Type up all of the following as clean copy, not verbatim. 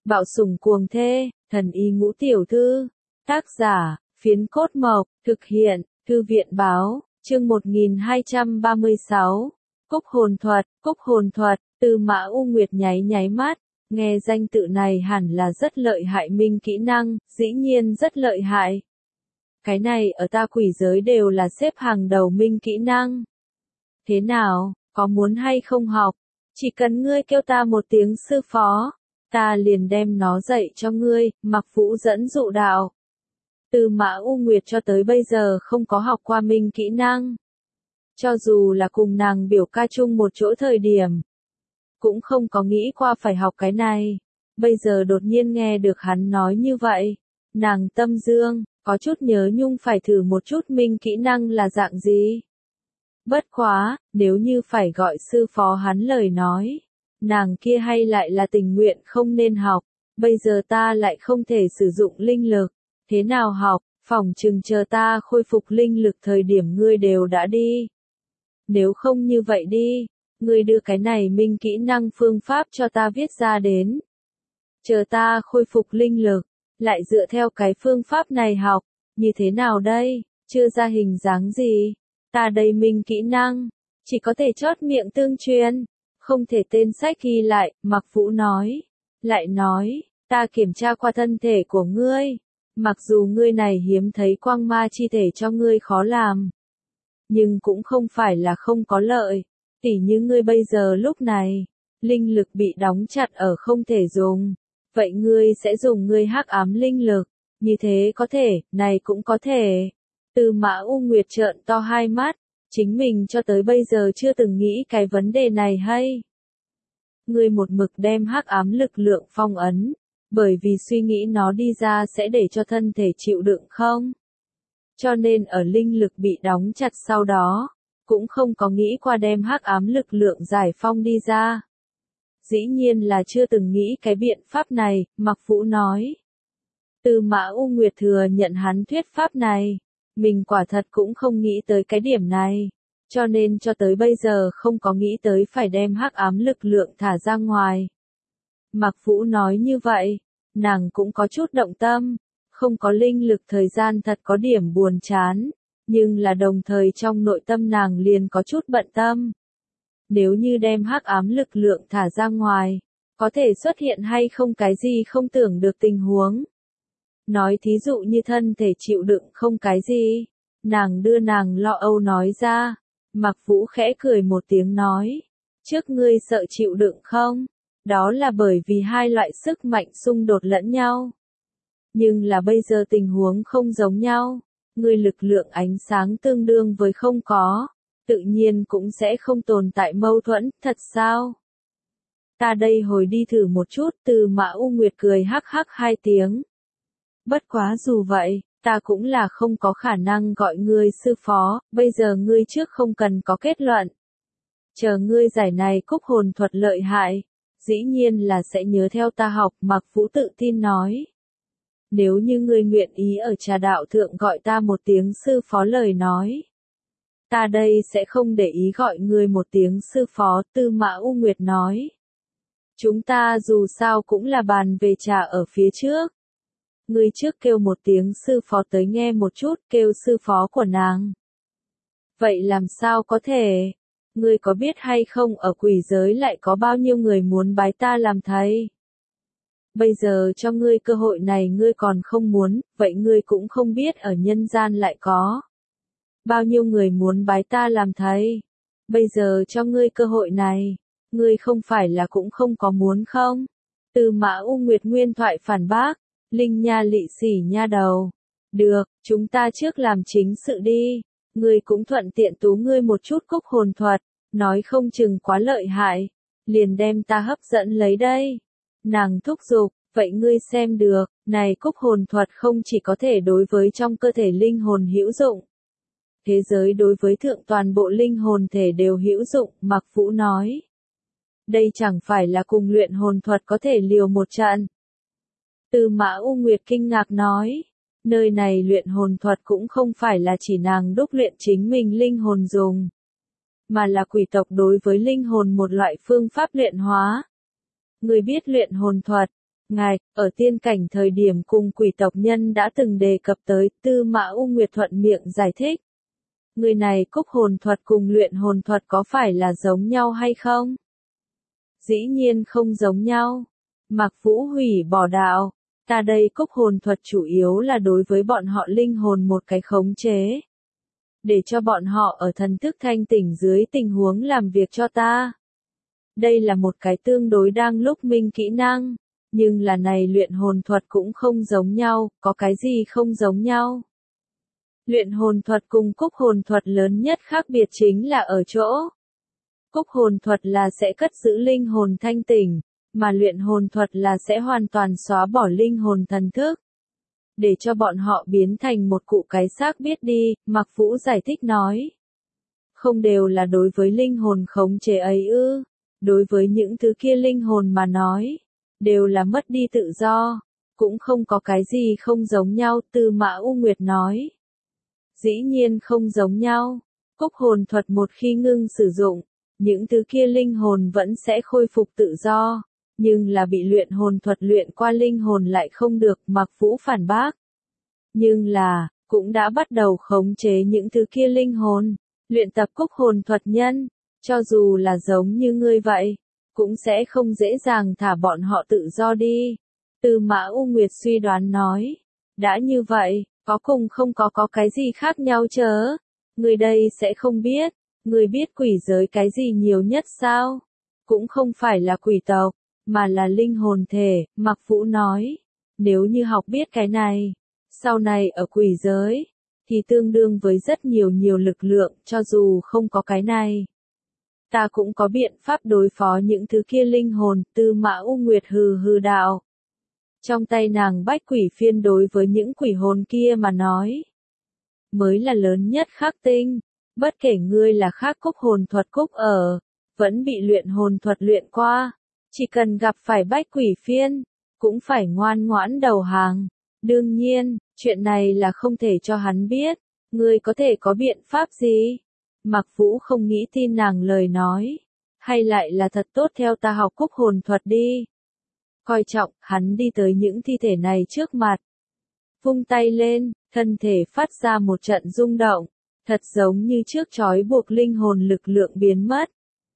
Bạo sủng cuồng thê, thần y ngũ tiểu thư. Tác giả, Phiến Cốt Mộc, thực hiện, Thư viện báo, chương 1236. Cúc hồn thuật, Tư Mã U Nguyệt nháy mắt, nghe danh tự này hẳn là rất lợi hại minh kỹ năng, dĩ nhiên rất lợi hại. Cái này ở ta quỷ giới đều là xếp hàng đầu minh kỹ năng. Thế nào, có muốn hay không học? Chỉ cần ngươi kêu ta một tiếng sư phó, ta liền đem nó dạy cho ngươi, Mặc Vũ dẫn dụ đạo. Tư Mã U Nguyệt cho tới bây giờ không có học qua minh kỹ năng. Cho dù là cùng nàng biểu ca chung một chỗ thời điểm, cũng không có nghĩ qua phải học cái này. Bây giờ đột nhiên nghe được hắn nói như vậy, nàng tâm dương, có chút nhớ nhung phải thử một chút minh kỹ năng là dạng gì. Bất quá, nếu như phải gọi sư phó hắn lời nói, nàng kia hay lại là tình nguyện không nên học, bây giờ ta lại không thể sử dụng linh lực, thế nào học, phỏng chừng chờ ta khôi phục linh lực thời điểm ngươi đều đã đi. Nếu không như vậy đi, ngươi đưa cái này minh kỹ năng phương pháp cho ta viết ra đến. Chờ ta khôi phục linh lực, lại dựa theo cái phương pháp này học, như thế nào đây, chưa ra hình dáng gì. Ta đây minh kỹ năng, chỉ có thể chót miệng tương truyền, không thể tên sách ghi lại, Mặc Vũ nói. Lại nói, ta kiểm tra qua thân thể của ngươi, mặc dù ngươi này hiếm thấy quang ma chi thể cho ngươi khó làm, nhưng cũng không phải là không có lợi, tỉ như ngươi bây giờ lúc này, linh lực bị đóng chặt ở không thể dùng, vậy ngươi sẽ dùng ngươi hắc ám linh lực, như thế có thể, này cũng có thể. Tư Mã U Nguyệt trợn to hai mắt, chính mình cho tới bây giờ chưa từng nghĩ cái vấn đề này hay. Ngươi một mực đem hắc ám lực lượng phong ấn, bởi vì suy nghĩ nó đi ra sẽ để cho thân thể chịu đựng không? Cho nên ở linh lực bị đóng chặt sau đó, cũng không có nghĩ qua đem hắc ám lực lượng giải phong đi ra. Dĩ nhiên là chưa từng nghĩ cái biện pháp này, Mặc Vũ nói. Tư Mã U Nguyệt thừa nhận hắn thuyết pháp này, mình quả thật cũng không nghĩ tới cái điểm này, cho nên cho tới bây giờ không có nghĩ tới phải đem hắc ám lực lượng thả ra ngoài. Mặc Vũ nói như vậy, nàng cũng có chút động tâm, không có linh lực thời gian thật có điểm buồn chán, nhưng là đồng thời trong nội tâm nàng liền có chút bận tâm. Nếu như đem hắc ám lực lượng thả ra ngoài, có thể xuất hiện hay không cái gì không tưởng được tình huống. Nói thí dụ như thân thể chịu đựng không cái gì, nàng đưa nàng lo âu nói ra, Mặc Vũ khẽ cười một tiếng nói, trước ngươi sợ chịu đựng không? Đó là bởi vì hai loại sức mạnh xung đột lẫn nhau. Nhưng là bây giờ tình huống không giống nhau, ngươi lực lượng ánh sáng tương đương với không có, tự nhiên cũng sẽ không tồn tại mâu thuẫn, thật sao? Ta đây hồi đi thử một chút, Tư Mã U Nguyệt cười hắc hắc hai tiếng. Bất quá dù vậy, ta cũng là không có khả năng gọi ngươi sư phó, bây giờ ngươi trước không cần có kết luận. Chờ ngươi giải này cúc hồn thuật lợi hại, dĩ nhiên là sẽ nhớ theo ta học, Mặc Vũ tự tin nói. Nếu như ngươi nguyện ý ở trà đạo thượng gọi ta một tiếng sư phó lời nói, ta đây sẽ không để ý gọi ngươi một tiếng sư phó, Tư Mã U Nguyệt nói. Chúng ta dù sao cũng là bàn về trà ở phía trước. Ngươi trước kêu một tiếng sư phó tới nghe một chút, kêu sư phó của nàng. Vậy làm sao có thể? Ngươi có biết hay không ở quỷ giới lại có bao nhiêu người muốn bái ta làm thầy? Bây giờ cho ngươi cơ hội này ngươi còn không muốn, vậy ngươi cũng không biết ở nhân gian lại có bao nhiêu người muốn bái ta làm thầy. Bây giờ cho ngươi cơ hội này, ngươi không phải là cũng không có muốn không? Tư Mã U Nguyệt nguyên thoại phản bác, Linh nha lị xỉ nha đầu. Được, chúng ta trước làm chính sự đi, ngươi cũng thuận tiện tú ngươi một chút cúc hồn thuật, nói không chừng quá lợi hại, liền đem ta hấp dẫn lấy đây. Nàng thúc giục, vậy ngươi xem được, này cúc hồn thuật không chỉ có thể đối với trong cơ thể linh hồn hữu dụng. Thế giới đối với thượng toàn bộ linh hồn thể đều hữu dụng, Mặc Vũ nói. Đây chẳng phải là cùng luyện hồn thuật có thể liều một trận. Tư Mã U Nguyệt kinh ngạc nói, nơi này luyện hồn thuật cũng không phải là chỉ nàng đúc luyện chính mình linh hồn dùng, mà là quỷ tộc đối với linh hồn một loại phương pháp luyện hóa. Người biết luyện hồn thuật, Ngài, ở tiên cảnh thời điểm cùng quỷ tộc nhân đã từng đề cập tới, Tư Mã U Nguyệt thuận miệng giải thích. Người này cúc hồn thuật cùng luyện hồn thuật có phải là giống nhau hay không? Dĩ nhiên không giống nhau. Mạc Vũ hủy bỏ đạo. Ta đây cúc hồn thuật chủ yếu là đối với bọn họ linh hồn một cái khống chế. Để cho bọn họ ở thần thức thanh tỉnh dưới tình huống làm việc cho ta. Đây là một cái tương đối đang lúc minh kỹ năng. Nhưng là này luyện hồn thuật cũng không giống nhau, có cái gì không giống nhau? Luyện hồn thuật cùng cúc hồn thuật lớn nhất khác biệt chính là ở chỗ. Cúc hồn thuật là sẽ cất giữ linh hồn thanh tỉnh, mà luyện hồn thuật là sẽ hoàn toàn xóa bỏ linh hồn thần thức. Để cho bọn họ biến thành một cụ cái xác biết đi, Mạc Vũ giải thích nói. Không đều là đối với linh hồn khống chế ấy ư, đối với những thứ kia linh hồn mà nói, đều là mất đi tự do, cũng không có cái gì không giống nhau, Tư Mã U Nguyệt nói. Dĩ nhiên không giống nhau, cúc hồn thuật một khi ngưng sử dụng, những thứ kia linh hồn vẫn sẽ khôi phục tự do, nhưng là bị luyện hồn thuật luyện qua linh hồn lại không được, Mạc Vũ phản bác. Nhưng là, cũng đã bắt đầu khống chế những thứ kia linh hồn, luyện tập cúc hồn thuật nhân, cho dù là giống như ngươi vậy, cũng sẽ không dễ dàng thả bọn họ tự do đi. Tư Mã U Nguyệt suy đoán nói, đã như vậy, có cùng không có cái gì khác nhau chớ? Người đây sẽ không biết, người biết quỷ giới cái gì nhiều nhất sao? Cũng không phải là quỷ tộc, mà là linh hồn thể, Mạc Vũ nói. Nếu như học biết cái này, sau này ở quỷ giới, thì tương đương với rất nhiều lực lượng, cho dù không có cái này. Ta cũng có biện pháp đối phó những thứ kia linh hồn, Tư Mã U Nguyệt hừ hừ đạo. Trong tay nàng bách quỷ phiên đối với những quỷ hồn kia mà nói. Mới là lớn nhất khắc tinh, bất kể ngươi là khác cúc hồn thuật cúc ở, vẫn bị luyện hồn thuật luyện qua. Chỉ cần gặp phải bách quỷ phiên, cũng phải ngoan ngoãn đầu hàng. Đương nhiên, chuyện này là không thể cho hắn biết, ngươi có thể có biện pháp gì? Mạc Vũ không nghĩ tin nàng lời nói, hay lại là thật tốt theo ta học cúc hồn thuật đi. Coi trọng, hắn đi tới những thi thể này trước mặt. Vung tay lên, thân thể phát ra một trận rung động, thật giống như trước trói buộc linh hồn lực lượng biến mất.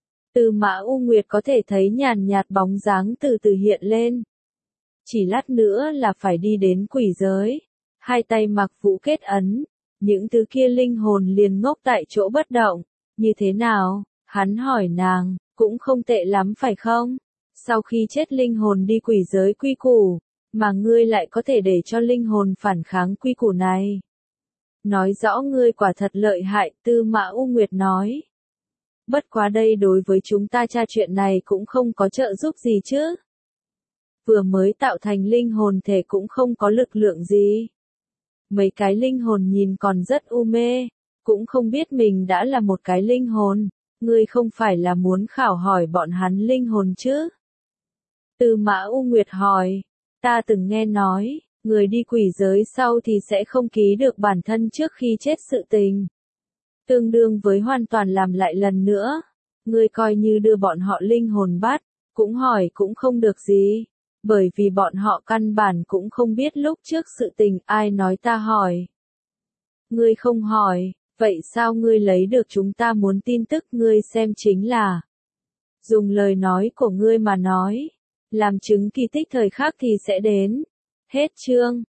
Tư Mã U Nguyệt có thể thấy nhàn nhạt bóng dáng từ từ hiện lên. Chỉ lát nữa là phải đi đến quỷ giới. Hai tay Mạc Vũ kết ấn, những thứ kia linh hồn liền ngốc tại chỗ bất động. Như thế nào? Hắn hỏi nàng, cũng không tệ lắm phải không? Sau khi chết linh hồn đi quỷ giới quy củ, mà ngươi lại có thể để cho linh hồn phản kháng quy củ này. Nói rõ ngươi quả thật lợi hại, Tư Mã U Nguyệt nói. Bất quá đây đối với chúng ta tra chuyện này cũng không có trợ giúp gì chứ. Vừa mới tạo thành linh hồn thể cũng không có lực lượng gì. Mấy cái linh hồn nhìn còn rất u mê, cũng không biết mình đã là một cái linh hồn. Ngươi không phải là muốn khảo hỏi bọn hắn linh hồn chứ? Tư Mã U Nguyệt hỏi, ta từng nghe nói, người đi quỷ giới sau thì sẽ không ký được bản thân trước khi chết sự tình. Tương đương với hoàn toàn làm lại lần nữa. Ngươi coi như đưa bọn họ linh hồn bắt, cũng hỏi cũng không được gì. Bởi vì bọn họ căn bản cũng không biết lúc trước sự tình, ai nói ta hỏi. Ngươi không hỏi, vậy sao ngươi lấy được chúng ta muốn tin tức, ngươi xem chính là dùng lời nói của ngươi mà nói, làm chứng kỳ tích thời khắc thì sẽ đến. Hết chương.